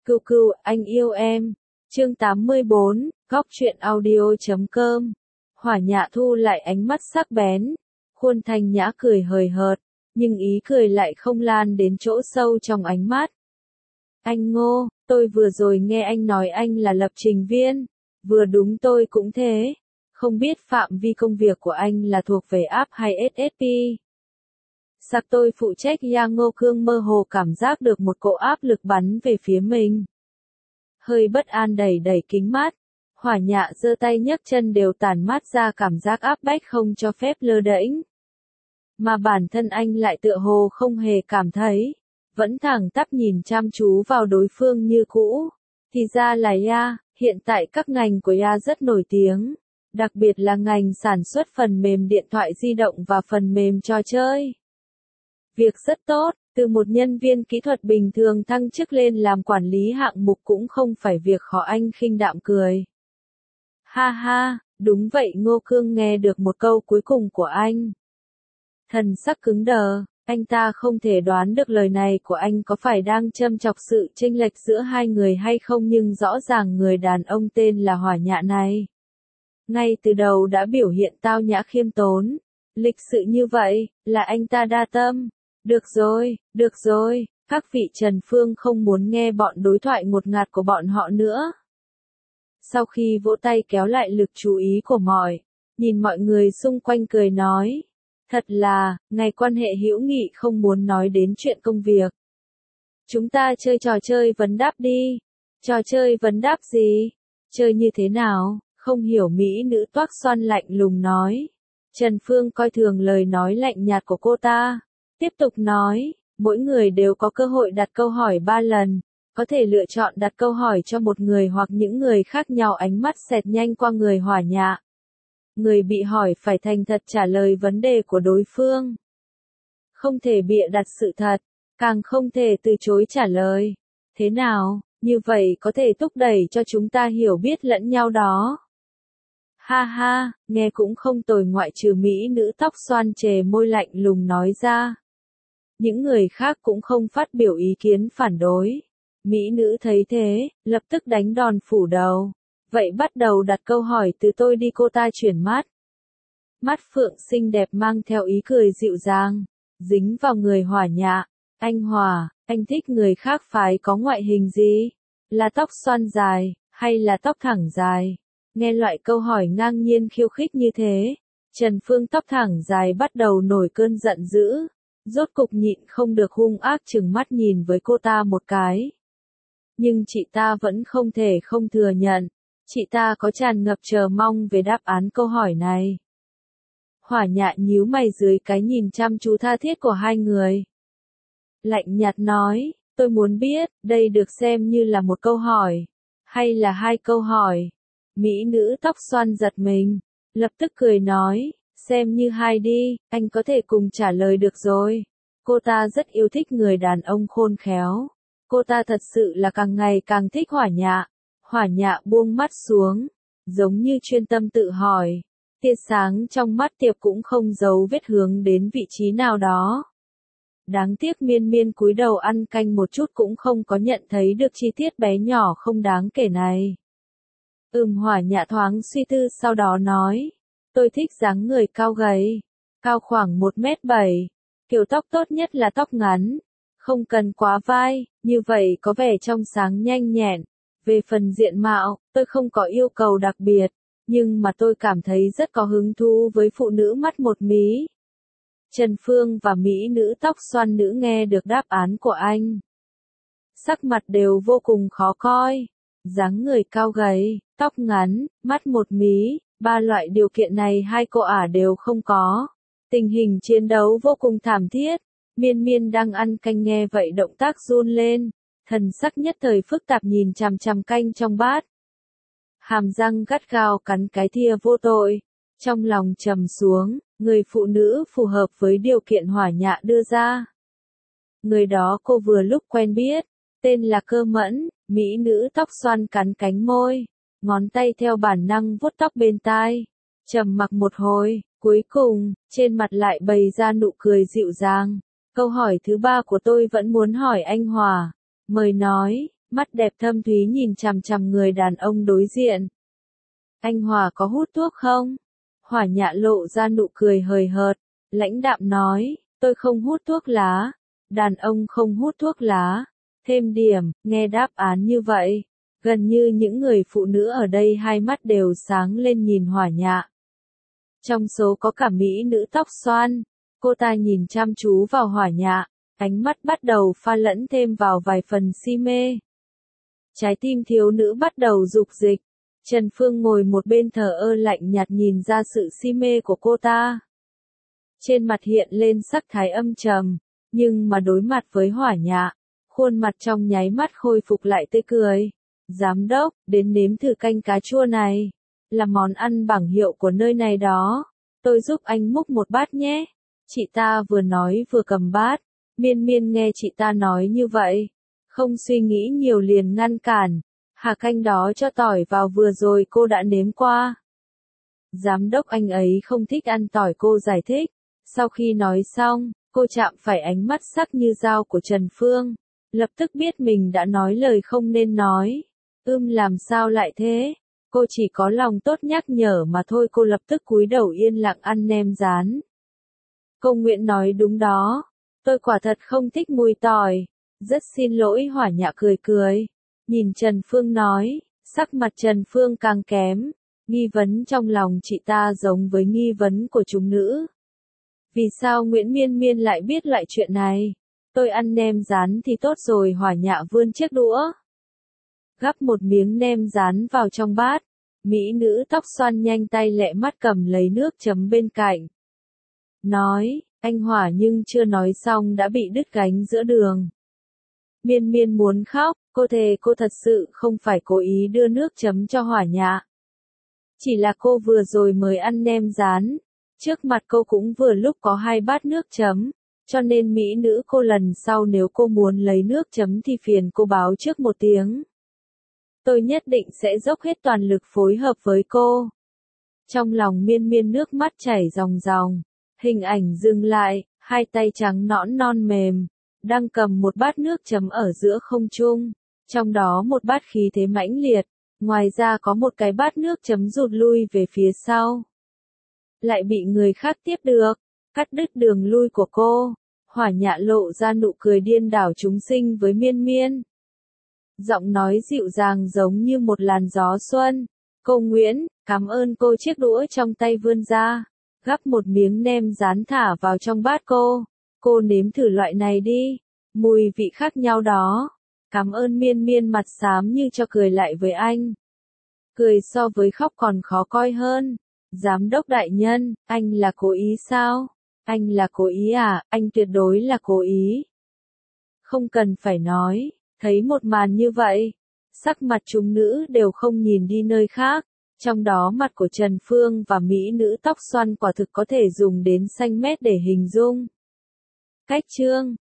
Cừu cừu, anh yêu em. Chương 84, góc truyện audio.com. Hỏa Nhạ thu lại ánh mắt sắc bén, khuôn thanh nhã cười hời hợt, nhưng ý cười lại không lan đến chỗ sâu trong ánh mắt. Anh Ngô, tôi vừa rồi nghe anh nói anh là lập trình viên, vừa đúng tôi cũng thế. Không biết phạm vi công việc của anh là thuộc về app hay SSP. Sạc tôi phụ trách Ngô Cương mơ hồ cảm giác được một cỗ áp lực bắn về phía mình. Hơi bất an đẩy đẩy kính mắt, Hỏa Nhạ giơ tay nhấc chân đều tản mát ra cảm giác áp bách không cho phép lơ đễnh. Mà bản thân anh lại tựa hồ không hề cảm thấy, vẫn thẳng tắp nhìn chăm chú vào đối phương như cũ. Thì ra là hiện tại các ngành của rất nổi tiếng, đặc biệt là ngành sản xuất phần mềm điện thoại di động và phần mềm trò chơi. Việc rất tốt, từ một nhân viên kỹ thuật bình thường thăng chức lên làm quản lý hạng mục cũng không phải việc khó, anh khinh đạm cười. Ha ha, đúng vậy. Ngô Cương nghe được một câu cuối cùng của anh. Thần sắc cứng đờ, anh ta không thể đoán được lời này của anh có phải đang châm chọc sự chênh lệch giữa hai người hay không, nhưng rõ ràng người đàn ông tên là Hỏa Nhạ này ngay từ đầu đã biểu hiện tao nhã khiêm tốn, lịch sự như vậy, là anh ta đa tâm. Được rồi, các vị Trần Phương không muốn nghe bọn đối thoại ngột ngạt của bọn họ nữa. Sau khi vỗ tay kéo lại lực chú ý của nhìn mọi người xung quanh cười nói. Thật là, ngày quan hệ hữu nghị không muốn nói đến chuyện công việc. Chúng ta chơi trò chơi vấn đáp đi. Trò chơi vấn đáp gì? Chơi như thế nào? Không hiểu mỹ nữ toác xoăn lạnh lùng nói. Trần Phương coi thường lời nói lạnh nhạt của cô ta. Tiếp tục nói, mỗi người đều có cơ hội đặt câu hỏi 3 lần, có thể lựa chọn đặt câu hỏi cho một người hoặc những người khác nhau. Ánh mắt xẹt nhanh qua người Hỏa Nhạ. Người bị hỏi phải thành thật trả lời vấn đề của đối phương. Không thể bịa đặt sự thật, càng không thể từ chối trả lời. Thế nào, như vậy có thể thúc đẩy cho chúng ta hiểu biết lẫn nhau đó. Ha ha, nghe cũng không tồi, ngoại trừ mỹ nữ tóc xoăn chề môi lạnh lùng nói ra. Những người khác cũng không phát biểu ý kiến phản đối. Mỹ nữ thấy thế, lập tức đánh đòn phủ đầu. Vậy bắt đầu đặt câu hỏi từ tôi đi. Cô ta chuyển mắt. Mắt phượng xinh đẹp mang theo ý cười dịu dàng, dính vào người Hỏa Nhạ. Anh Hòa, anh thích người khác phái có ngoại hình gì? Là tóc xoăn dài, hay là tóc thẳng dài? Nghe loại câu hỏi ngang nhiên khiêu khích như thế, Trần Phương tóc thẳng dài bắt đầu nổi cơn giận dữ. Rốt cục nhịn không được hung ác trừng mắt nhìn với cô ta một cái. Nhưng chị ta vẫn không thể không thừa nhận. Chị ta có tràn ngập chờ mong về đáp án câu hỏi này. Hỏa Nhạ nhíu mày dưới cái nhìn chăm chú tha thiết của hai người. Lạnh nhạt nói, tôi muốn biết, đây được xem như là một câu hỏi, hay là hai câu hỏi? Mỹ nữ tóc xoăn giật mình, lập tức cười nói, xem như hai đi, anh có thể cùng trả lời được rồi. Cô ta rất yêu thích người đàn ông khôn khéo. Cô ta thật sự là càng ngày càng thích Hỏa Nhạ. Hỏa Nhạ buông mắt xuống, giống như chuyên tâm tự hỏi. Tia sáng trong mắt Tiệp cũng không giấu vết hướng đến vị trí nào đó. Đáng tiếc Miên Miên cúi đầu ăn canh một chút cũng không có nhận thấy được chi tiết bé nhỏ không đáng kể này. Hỏa Nhạ thoáng suy tư sau đó nói. Tôi thích dáng người cao gầy, cao khoảng 1m7. Kiểu tóc tốt nhất là tóc ngắn, không cần quá vai, như vậy có vẻ trong sáng nhanh nhẹn. Về phần diện mạo, tôi không có yêu cầu đặc biệt, nhưng mà tôi cảm thấy rất có hứng thú với phụ nữ mắt một mí. Trần Phương và mỹ nữ tóc xoăn nữ nghe được đáp án của anh. Sắc mặt đều vô cùng khó coi. Dáng người cao gầy, tóc ngắn, mắt một mí, 3 loại điều kiện này hai cô ả đều không có. Tình hình chiến đấu vô cùng thảm thiết. Miên Miên đang ăn canh nghe vậy động tác run lên, thần sắc nhất thời phức tạp nhìn chằm chằm canh trong bát. Hàm răng gắt gao cắn cái thìa vô tội, trong lòng trầm xuống, người phụ nữ phù hợp với điều kiện Hỏa Nhạ đưa ra. Người đó cô vừa lúc quen biết, tên là Cơ Mẫn. Mỹ nữ tóc xoăn cắn cánh môi, ngón tay theo bản năng vuốt tóc bên tai, trầm mặc một hồi, cuối cùng, trên mặt lại bày ra nụ cười dịu dàng. Câu hỏi thứ 3 của tôi vẫn muốn hỏi anh Hòa. Mời nói, mắt đẹp thâm thúy nhìn chằm chằm người đàn ông đối diện. Anh Hòa có hút thuốc không? Hỏa Nhạ lộ ra nụ cười hời hợt, lãnh đạm nói, tôi không hút thuốc lá. Đàn ông không hút thuốc lá. Thêm điểm, nghe đáp án như vậy, gần như những người phụ nữ ở đây hai mắt đều sáng lên nhìn Hỏa Nhạ. Trong số có cả mỹ nữ tóc xoăn, cô ta nhìn chăm chú vào Hỏa Nhạ, ánh mắt bắt đầu pha lẫn thêm vào vài phần si mê. Trái tim thiếu nữ bắt đầu rục dịch. Trần Phương ngồi một bên thờ ơ lạnh nhạt nhìn ra sự si mê của cô ta. Trên mặt hiện lên sắc thái âm trầm, nhưng mà đối mặt với Hỏa Nhạ, khuôn mặt trong nháy mắt khôi phục lại tươi cười. Giám đốc, đến nếm thử canh cá chua này. Là món ăn bảng hiệu của nơi này đó. Tôi giúp anh múc một bát nhé. Chị ta vừa nói vừa cầm bát. Miên Miên nghe chị ta nói như vậy, không suy nghĩ nhiều liền ngăn cản. Hà canh đó cho tỏi vào vừa rồi cô đã nếm qua. Giám đốc anh ấy không thích ăn tỏi, cô giải thích. Sau khi nói xong, cô chạm phải ánh mắt sắc như dao của Trần Phương. Lập tức biết mình đã nói lời không nên nói. Làm sao lại thế? Cô chỉ có lòng tốt nhắc nhở mà thôi. Cô lập tức cúi đầu yên lặng ăn nem rán. Cô Nguyễn nói đúng đó. Tôi quả thật không thích mùi tỏi. Rất xin lỗi. Hỏa Nhạ cười cười. Nhìn Trần Phương nói, sắc mặt Trần Phương càng kém. Nghi vấn trong lòng chị ta giống với nghi vấn của chúng nữ. Vì sao Nguyễn Miên Miên lại biết loại chuyện này? Tôi ăn nem rán thì tốt rồi. Hỏa Nhạ vươn chiếc đũa, gắp một miếng nem rán vào trong bát. Mỹ nữ tóc xoăn nhanh tay lẹ mắt cầm lấy nước chấm bên cạnh. Nói, anh Hỏa nhưng chưa nói xong đã bị đứt gánh giữa đường. Miên Miên muốn khóc, cô thề cô thật sự không phải cố ý đưa nước chấm cho Hỏa Nhạ. Chỉ là cô vừa rồi mới ăn nem rán. Trước mặt cô cũng vừa lúc có 2 bát nước chấm. Cho nên mỹ nữ cô lần sau nếu cô muốn lấy nước chấm thì phiền cô báo trước một tiếng. Tôi nhất định sẽ dốc hết toàn lực phối hợp với cô. Trong lòng Miên Miên nước mắt chảy ròng ròng. Hình ảnh dừng lại, hai tay trắng nõn non mềm, đang cầm một bát nước chấm ở giữa không trung. Trong đó một bát khí thế mãnh liệt, ngoài ra có một cái bát nước chấm rụt lui về phía sau. Lại bị người khác tiếp được, cắt đứt đường lui của cô. Hỏa Nhạ lộ ra nụ cười điên đảo chúng sinh với Miên Miên. Giọng nói dịu dàng giống như một làn gió xuân. Cô Nguyễn, cảm ơn cô. Chiếc đũa trong tay vươn ra, gắp một miếng nem rán thả vào trong bát cô. Cô nếm thử loại này đi, mùi vị khác nhau đó. Cảm ơn. Miên Miên mặt xám như cho cười lại với anh. Cười so với khóc còn khó coi hơn. Giám đốc đại nhân, anh là cố ý sao? Anh là cố ý à? Anh tuyệt đối là cố ý. Không cần phải nói, thấy một màn như vậy, sắc mặt chúng nữ đều không nhìn đi nơi khác. Trong đó mặt của Trần Phương và mỹ nữ tóc xoăn quả thực có thể dùng đến xanh mét để hình dung. Cách chương